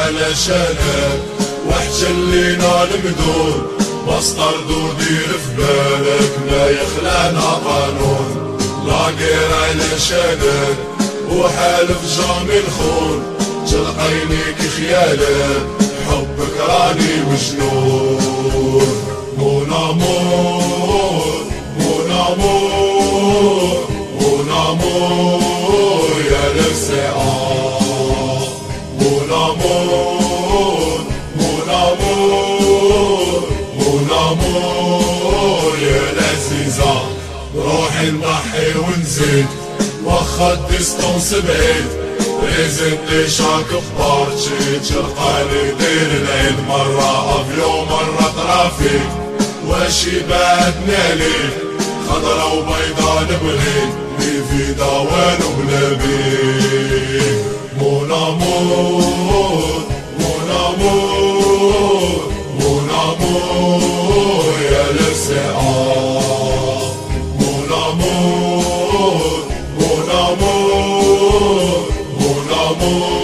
علشانك واحتلينا المدون، بسطرد ودير في بالك ما يخلانا قانون. لاقير علشانك وحالف جامي الخون، تلقينيك خيالك حبك راني مجنون. مون امور مون امور مون امور يا لسعاد. مون امور مون امور مون امور يا لذيذة. روحي نضحي ونزيد واخا الديستونس بعيد، بريزنتي شاك بارتي تلقاني دير العيد. مرة افيو مرة ترافيك واشي بعدني عليك، خضرا وبيضا نبغيك لي فيدا والو بلا بيك. مون امور مون امور مون امور يا لسعاد. مون امور مون امور مون امور